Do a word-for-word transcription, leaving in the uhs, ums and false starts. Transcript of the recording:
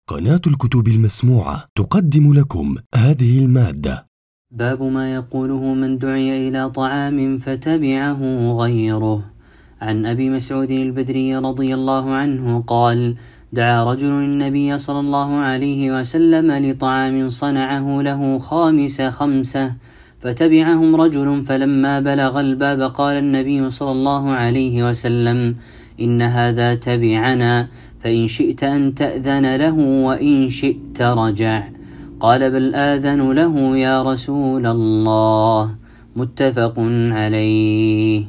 قناة الكتب المسموعة تقدم لكم هذه المادة. باب ما يقوله من دعي إلى طعام فتبعه غيره. عن أبي مسعود البدري رضي الله عنه قال: دعا رجل النبي صلى الله عليه وسلم لطعام صنعه له خامس خمسة، فتبعهم رجل، فلما بلغ الباب قال النبي صلى الله عليه وسلم: إن هذا تبعنا، فإن شئت أن تأذن له وإن شئت رجع. قال: بل آذن له يا رسول الله. متفق عليه.